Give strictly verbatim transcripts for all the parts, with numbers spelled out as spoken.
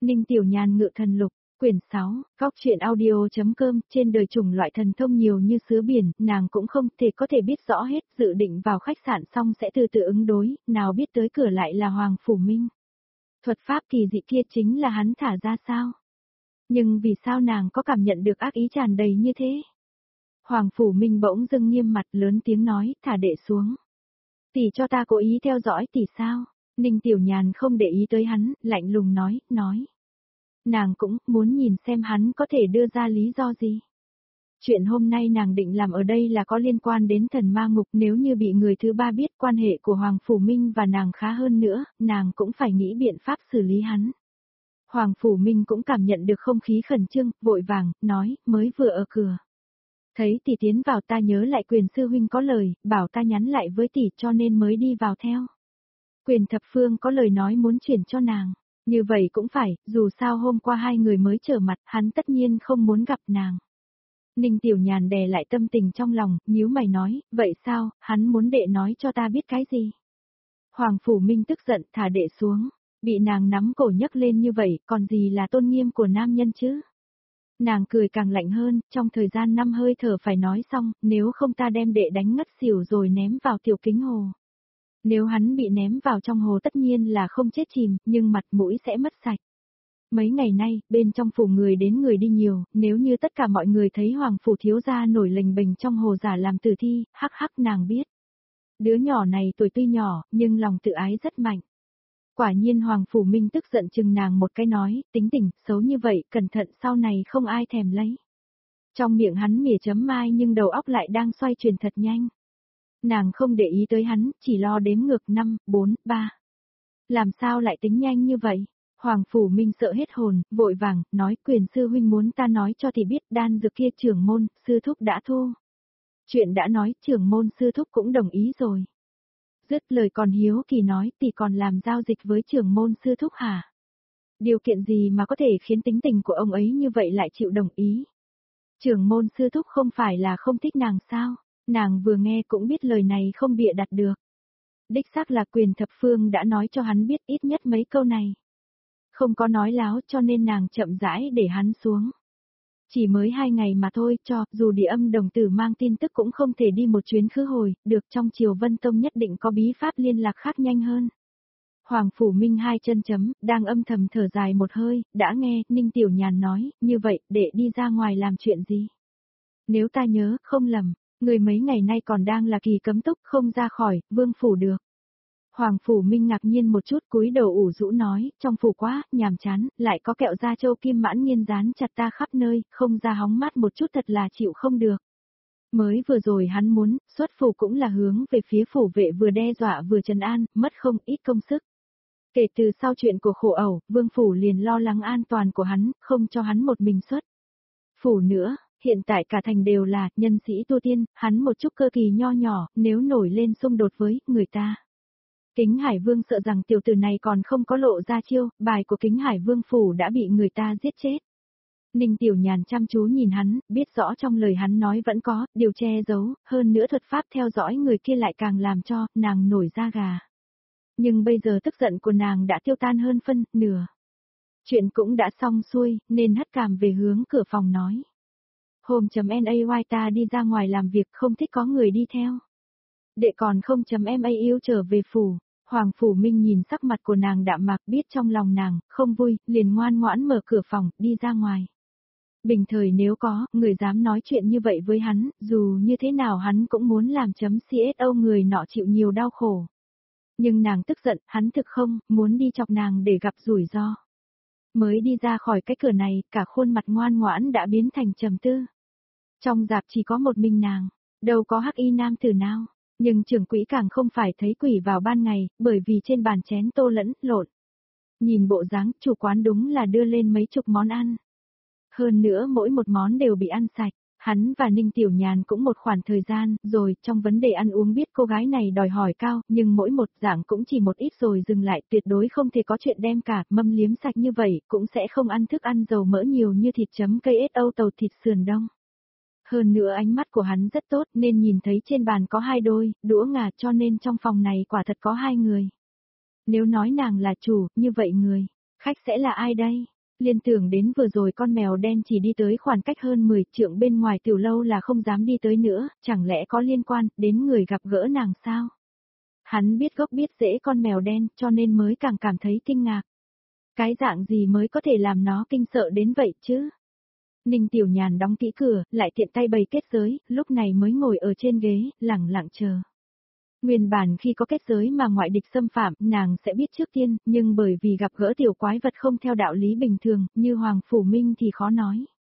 Ninh Tiểu Nhàn ngự thần lục, quyển sáu, góc truyện audio.com, trên đời chủng loại thần thông nhiều như sứa biển, nàng cũng không thể có thể biết rõ hết, dự định vào khách sạn xong sẽ từ từ ứng đối, nào biết tới cửa lại là Hoàng Phủ Minh. Thuật pháp kỳ dị kia chính là hắn thả ra sao? Nhưng vì sao nàng có cảm nhận được ác ý tràn đầy như thế? Hoàng Phủ Minh bỗng dưng nghiêm mặt lớn tiếng nói, thả đệ xuống. Tỷ cho ta cố ý theo dõi tỷ sao? Ninh Tiểu Nhàn không để ý tới hắn, lạnh lùng nói, nói. Nàng cũng muốn nhìn xem hắn có thể đưa ra lý do gì. Chuyện hôm nay nàng định làm ở đây là có liên quan đến thần ma ngục, nếu như bị người thứ ba biết quan hệ của Hoàng Phủ Minh và nàng khá hơn nữa, nàng cũng phải nghĩ biện pháp xử lý hắn. Hoàng Phủ Minh cũng cảm nhận được không khí khẩn trương, vội vàng, nói, mới vừa ở cửa. Thấy tỷ tiến vào ta nhớ lại Quyền sư huynh có lời, bảo ta nhắn lại với tỷ cho nên mới đi vào theo. Quyền thập phương có lời nói muốn chuyển cho nàng. Như vậy cũng phải, dù sao hôm qua hai người mới trở mặt, hắn tất nhiên không muốn gặp nàng. Ninh Tiểu Nhàn đè lại tâm tình trong lòng, nhíu mày nói, vậy sao, hắn muốn đệ nói cho ta biết cái gì? Hoàng Phủ Minh tức giận thả đệ xuống, bị nàng nắm cổ nhấc lên như vậy, còn gì là tôn nghiêm của nam nhân chứ? Nàng cười càng lạnh hơn, trong thời gian năm hơi thở phải nói xong, nếu không ta đem đệ đánh ngất xỉu rồi ném vào tiểu kính hồ. Nếu hắn bị ném vào trong hồ tất nhiên là không chết chìm, nhưng mặt mũi sẽ mất sạch. Mấy ngày nay, bên trong phủ người đến người đi nhiều, nếu như tất cả mọi người thấy Hoàng Phủ thiếu gia nổi lềnh bềnh trong hồ giả làm tử thi, hắc hắc nàng biết. Đứa nhỏ này tuổi tuy nhỏ, nhưng lòng tự ái rất mạnh. Quả nhiên Hoàng Phủ Minh tức giận chừng nàng một cái nói, tính tình, xấu như vậy, cẩn thận sau này không ai thèm lấy. Trong miệng hắn mỉa chấm mai nhưng đầu óc lại đang xoay chuyển thật nhanh. Nàng không để ý tới hắn, chỉ lo đếm ngược năm, bốn, ba. Làm sao lại tính nhanh như vậy? Hoàng Phủ Minh sợ hết hồn, vội vàng, nói Quyền sư huynh muốn ta nói cho thì biết đan dược kia trưởng môn, sư thúc đã thu. Chuyện đã nói, trưởng môn sư thúc cũng đồng ý rồi. Dứt lời còn hiếu kỳ nói tỷ còn làm giao dịch với trưởng môn sư thúc hả? Điều kiện gì mà có thể khiến tính tình của ông ấy như vậy lại chịu đồng ý? Trưởng môn sư thúc không phải là không thích nàng sao? Nàng vừa nghe cũng biết lời này không bịa đặt được. Đích xác là Quyền thập phương đã nói cho hắn biết ít nhất mấy câu này. Không có nói láo cho nên nàng chậm rãi để hắn xuống. Chỉ mới hai ngày mà thôi cho, dù địa âm đồng tử mang tin tức cũng không thể đi một chuyến khứ hồi, được trong triều Vân Tông nhất định có bí pháp liên lạc khác nhanh hơn. Hoàng Phủ Minh hai chân chấm, đang âm thầm thở dài một hơi, đã nghe, Ninh Tiểu Nhàn nói, như vậy, để đi ra ngoài làm chuyện gì? Nếu ta nhớ, không lầm, người mấy ngày nay còn đang là kỳ cấm túc không ra khỏi, vương phủ được. Hoàng Phủ Minh ngạc nhiên một chút cúi đầu ủ rũ nói, trong phủ quá, nhàm chán, lại có kẹo da châu kim mãn nghiên dán chặt ta khắp nơi, không ra hóng mát một chút thật là chịu không được. Mới vừa rồi hắn muốn, xuất phủ cũng là hướng về phía phủ vệ vừa đe dọa vừa trấn an, mất không ít công sức. Kể từ sau chuyện của khổ ẩu, vương phủ liền lo lắng an toàn của hắn, không cho hắn một mình xuất phủ nữa. Hiện tại cả thành đều là nhân sĩ tu tiên, hắn một chút cơ kỳ nho nhỏ, nếu nổi lên xung đột với người ta. Kính Hải Vương sợ rằng tiểu tử này còn không có lộ ra chiêu, bài của Kính Hải Vương phủ đã bị người ta giết chết. Ninh Tiểu Nhàn chăm chú nhìn hắn, biết rõ trong lời hắn nói vẫn có, điều che giấu, hơn nữa thuật pháp theo dõi người kia lại càng làm cho, nàng nổi da gà. Nhưng bây giờ tức giận của nàng đã tiêu tan hơn phân, nửa. Chuyện cũng đã xong xuôi, nên hất cằm về hướng cửa phòng nói. Hôm chấm nay ta đi ra ngoài làm việc không thích có người đi theo. Đệ còn không chấm em ấy yêu trở về phủ. Hoàng Phủ Minh nhìn sắc mặt của nàng đạm mạc biết trong lòng nàng, không vui, liền ngoan ngoãn mở cửa phòng, đi ra ngoài. Bình thời nếu có, người dám nói chuyện như vậy với hắn, dù như thế nào hắn cũng muốn làm chấm xô người nọ chịu nhiều đau khổ. Nhưng nàng tức giận, hắn thực không, muốn đi chọc nàng để gặp rủi ro. Mới đi ra khỏi cái cửa này, cả khuôn mặt ngoan ngoãn đã biến thành trầm tư. Trong dạp chỉ có một mình nàng, đâu có hắc y nam tử nào. Nhưng trưởng quỹ càng không phải thấy quỷ vào ban ngày, bởi vì trên bàn chén tô lẫn, lộn. Nhìn bộ dáng, chủ quán đúng là đưa lên mấy chục món ăn. Hơn nữa mỗi một món đều bị ăn sạch, hắn và Ninh Tiểu Nhàn cũng một khoảng thời gian, rồi trong vấn đề ăn uống biết cô gái này đòi hỏi cao, nhưng mỗi một dạng cũng chỉ một ít rồi dừng lại, tuyệt đối không thể có chuyện đem cả mâm liếm sạch như vậy, cũng sẽ không ăn thức ăn dầu mỡ nhiều như thịt chấm cây ết âu tàu thịt sườn đông. Hơn nữa ánh mắt của hắn rất tốt nên nhìn thấy trên bàn có hai đôi, đũa ngà cho nên trong phòng này quả thật có hai người. Nếu nói nàng là chủ, như vậy người, khách sẽ là ai đây? Liên tưởng đến vừa rồi con mèo đen chỉ đi tới khoảng cách hơn mười trượng bên ngoài tiểu lâu là không dám đi tới nữa, chẳng lẽ có liên quan đến người gặp gỡ nàng sao? Hắn biết gốc biết rễ con mèo đen cho nên mới càng cảm thấy kinh ngạc. Cái dạng gì mới có thể làm nó kinh sợ đến vậy chứ? Ninh Tiểu Nhàn đóng kỹ cửa, lại tiện tay bày kết giới, lúc này mới ngồi ở trên ghế, lẳng lặng chờ. Nguyên bản khi có kết giới mà ngoại địch xâm phạm, nàng sẽ biết trước tiên, nhưng bởi vì gặp gỡ tiểu quái vật không theo đạo lý bình thường, như Hoàng Phủ Minh thì khó nói.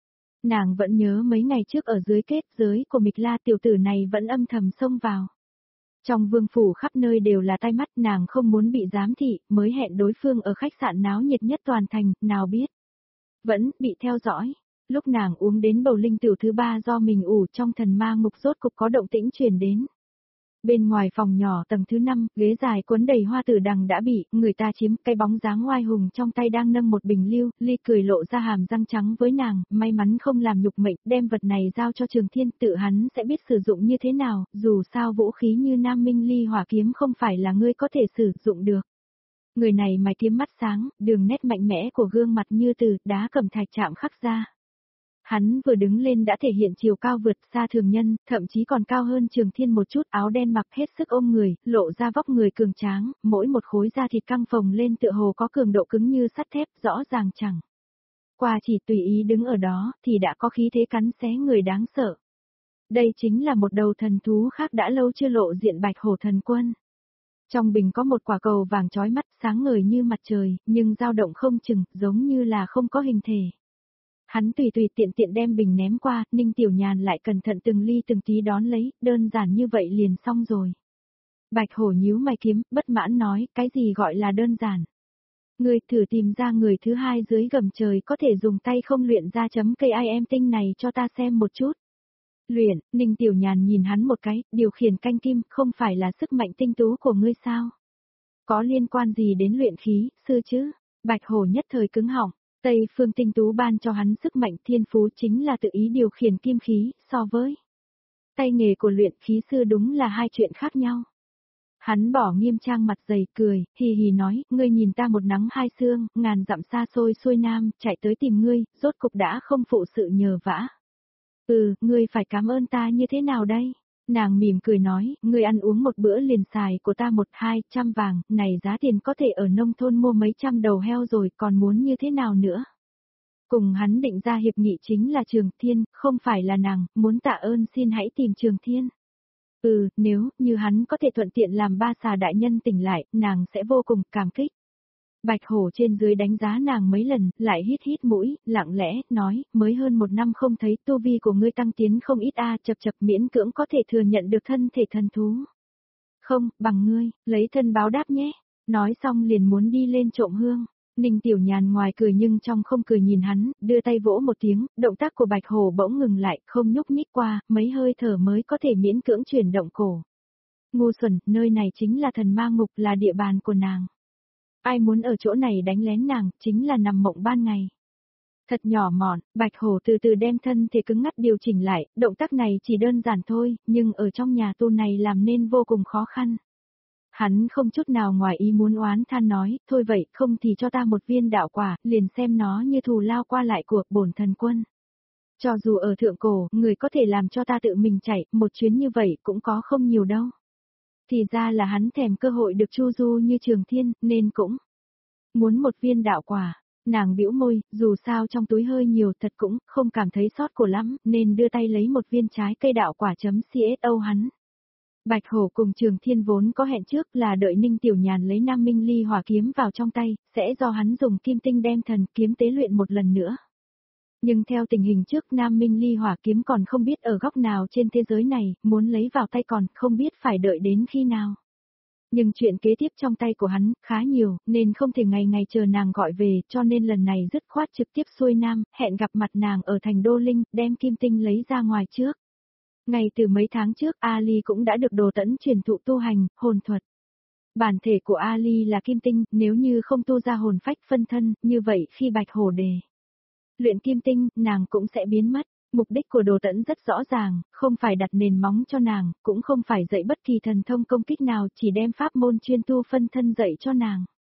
Nàng vẫn nhớ mấy ngày trước ở dưới kết giới của Mịch La tiểu tử này vẫn âm thầm xông vào. Trong vương phủ khắp nơi đều là tai mắt, nàng không muốn bị giám thị, mới hẹn đối phương ở khách sạn náo nhiệt nhất toàn thành, nào biết. Vẫn bị theo dõi. Lúc nàng uống đến bầu linh tiểu thứ ba do mình ủ trong thần ma ngục rốt cục có động tĩnh truyền đến. Bên ngoài phòng nhỏ tầng thứ năm, ghế dài cuốn đầy hoa tử đằng đã bị người ta chiếm, cái bóng dáng oai hùng trong tay đang nâng một bình lưu, ly cười lộ ra hàm răng trắng với nàng, may mắn không làm nhục mệnh, đem vật này giao cho Trường Thiên, tự hắn sẽ biết sử dụng như thế nào, dù sao vũ khí như Nam Minh Ly hỏa kiếm không phải là ngươi có thể sử dụng được. Người này mày kiếm mắt sáng, đường nét mạnh mẽ của gương mặt như từ đá cẩm thạch chạm khắc ra. Hắn vừa đứng lên đã thể hiện chiều cao vượt xa thường nhân, thậm chí còn cao hơn Trường Thiên một chút, áo đen mặc hết sức ôm người, lộ ra vóc người cường tráng, mỗi một khối da thịt căng phồng lên tựa hồ có cường độ cứng như sắt thép, rõ ràng chẳng. Qua chỉ tùy ý đứng ở đó, thì đã có khí thế cắn xé người đáng sợ. Đây chính là một đầu thần thú khác đã lâu chưa lộ diện Bạch Hổ Thần Quân. Trong bình có một quả cầu vàng chói mắt sáng ngời như mặt trời, nhưng dao động không chừng, giống như là không có hình thể. Hắn tùy tùy tiện tiện đem bình ném qua, Ninh Tiểu Nhàn lại cẩn thận từng ly từng tí đón lấy, đơn giản như vậy liền xong rồi. Bạch Hổ nhíu mày kiếm, bất mãn nói, cái gì gọi là đơn giản. Ngươi thử tìm ra người thứ hai dưới gầm trời có thể dùng tay không luyện ra chấm cây I M tinh này cho ta xem một chút. Luyện, Ninh Tiểu Nhàn nhìn hắn một cái, điều khiển canh kim, không phải là sức mạnh tinh tú của ngươi sao? Có liên quan gì đến luyện khí, sư chứ? Bạch Hổ nhất thời cứng họng. Tây phương tinh tú ban cho hắn sức mạnh thiên phú chính là tự ý điều khiển kim khí, so với tay nghề của luyện khí sư đúng là hai chuyện khác nhau. Hắn bỏ nghiêm trang mặt dày cười, hì hì nói, ngươi nhìn ta một nắng hai sương, ngàn dặm xa xôi xuôi nam, chạy tới tìm ngươi, rốt cục đã không phụ sự nhờ vả. Ừ, ngươi phải cảm ơn ta như thế nào đây? Nàng mỉm cười nói, ngươi ăn uống một bữa liền xài của ta một hai trăm vàng, này giá tiền có thể ở nông thôn mua mấy trăm đầu heo rồi, còn muốn như thế nào nữa? Cùng hắn định ra hiệp nghị chính là Trường Thiên, không phải là nàng, muốn tạ ơn xin hãy tìm Trường Thiên. Ừ, nếu như hắn có thể thuận tiện làm ba xà đại nhân tỉnh lại, nàng sẽ vô cùng cảm kích. Bạch Hổ trên dưới đánh giá nàng mấy lần, lại hít hít mũi, lặng lẽ, nói, mới hơn một năm không thấy tu vi của ngươi tăng tiến không ít a, chập chập miễn cưỡng có thể thừa nhận được thân thể thần thú. Không, bằng ngươi, lấy thân báo đáp nhé. Nói xong liền muốn đi lên trộm hương. Ninh Tiểu Nhàn ngoài cười nhưng trong không cười nhìn hắn, đưa tay vỗ một tiếng, động tác của Bạch Hổ bỗng ngừng lại, không nhúc nhích qua, mấy hơi thở mới có thể miễn cưỡng chuyển động cổ. Ngu xuẩn, nơi này chính là thần ma ngục, là địa bàn của nàng. Ai muốn ở chỗ này đánh lén nàng, chính là nằm mộng ban ngày. Thật nhỏ mọn, Bạch Hổ từ từ đem thân thể cứng ngắc điều chỉnh lại, động tác này chỉ đơn giản thôi, nhưng ở trong nhà tu này làm nên vô cùng khó khăn. Hắn không chút nào ngoài ý muốn oán than nói, thôi vậy, không thì cho ta một viên đạo quả, liền xem nó như thù lao qua lại của bổn thần quân. Cho dù ở thượng cổ, người có thể làm cho ta tự mình chạy, một chuyến như vậy cũng có không nhiều đâu. Thì ra là hắn thèm cơ hội được chu du như Trường Thiên, nên cũng muốn một viên đạo quả. Nàng bĩu môi, dù sao trong túi hơi nhiều thật cũng không cảm thấy sót cổ lắm, nên đưa tay lấy một viên trái cây đạo quả chấm xô hắn. Bạch Hổ cùng Trường Thiên vốn có hẹn trước là đợi Ninh Tiểu Nhàn lấy Nam Minh Ly hỏa kiếm vào trong tay, sẽ do hắn dùng kim tinh đem thần kiếm tế luyện một lần nữa. Nhưng theo tình hình trước Nam Minh Ly hỏa kiếm còn không biết ở góc nào trên thế giới này, muốn lấy vào tay còn không biết phải đợi đến khi nào. Nhưng chuyện kế tiếp trong tay của hắn khá nhiều, nên không thể ngày ngày chờ nàng gọi về, cho nên lần này dứt khoát trực tiếp xuôi nam, hẹn gặp mặt nàng ở thành Đô Linh, đem kim tinh lấy ra ngoài trước. Ngay từ mấy tháng trước Ali cũng đã được Đồ Tẫn truyền thụ tu hành, hồn thuật. Bản thể của Ali là kim tinh, nếu như không tu ra hồn phách phân thân, như vậy khi Bạch Hổ đề luyện kim tinh, nàng cũng sẽ biến mất. Mục đích của Đồ Tẫn rất rõ ràng, không phải đặt nền móng cho nàng, cũng không phải dạy bất kỳ thần thông công kích nào, chỉ đem pháp môn chuyên tu phân thân dạy cho nàng.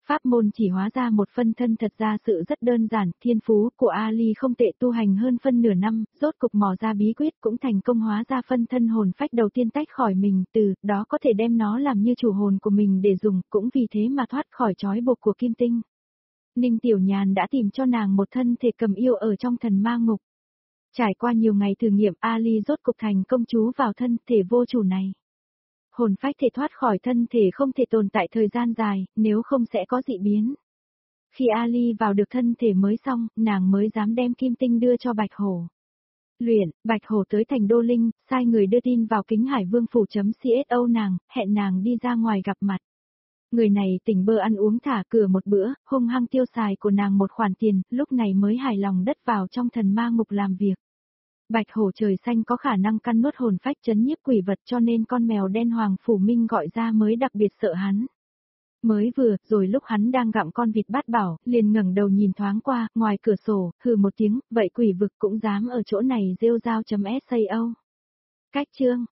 Pháp môn chỉ hóa ra một phân thân thật ra sự rất đơn giản, thiên phú của Ali không tệ, tu hành hơn phân nửa năm, rốt cục mò ra bí quyết cũng thành công hóa ra phân thân hồn phách đầu tiên tách khỏi mình, từ đó có thể đem nó làm như chủ hồn của mình để dùng, cũng vì thế mà thoát khỏi trói buộc của Kim Tinh. Ninh Tiểu Nhàn đã tìm cho nàng một thân thể cầm yêu ở trong thần ma ngục. Trải qua nhiều ngày thử nghiệm, Ali rốt cục thành công trú vào thân thể vô chủ này. Hồn phách thể thoát khỏi thân thể không thể tồn tại thời gian dài, nếu không sẽ có dị biến. Khi Ali vào được thân thể mới xong, nàng mới dám đem Kim Tinh đưa cho Bạch Hổ. Luyện, Bạch Hổ tới thành Đô Linh, sai người đưa tin vào Kính Hải Vương phủ.co nàng, hẹn nàng đi ra ngoài gặp mặt. Người này tỉnh bơ ăn uống thả cửa một bữa, hung hăng tiêu xài của nàng một khoản tiền, lúc này mới hài lòng đất vào trong thần ma ngục làm việc. Bạch Hổ trời xanh có khả năng căn nuốt hồn phách chấn nhiếp quỷ vật, cho nên con mèo đen Hoàng Phủ Minh gọi ra mới đặc biệt sợ hắn. Mới vừa, rồi lúc hắn đang gặm con vịt bát bảo, liền ngẩng đầu nhìn thoáng qua, ngoài cửa sổ, hừ một tiếng, vậy quỷ vực cũng dám ở chỗ này rêu rao.sao. Cách chương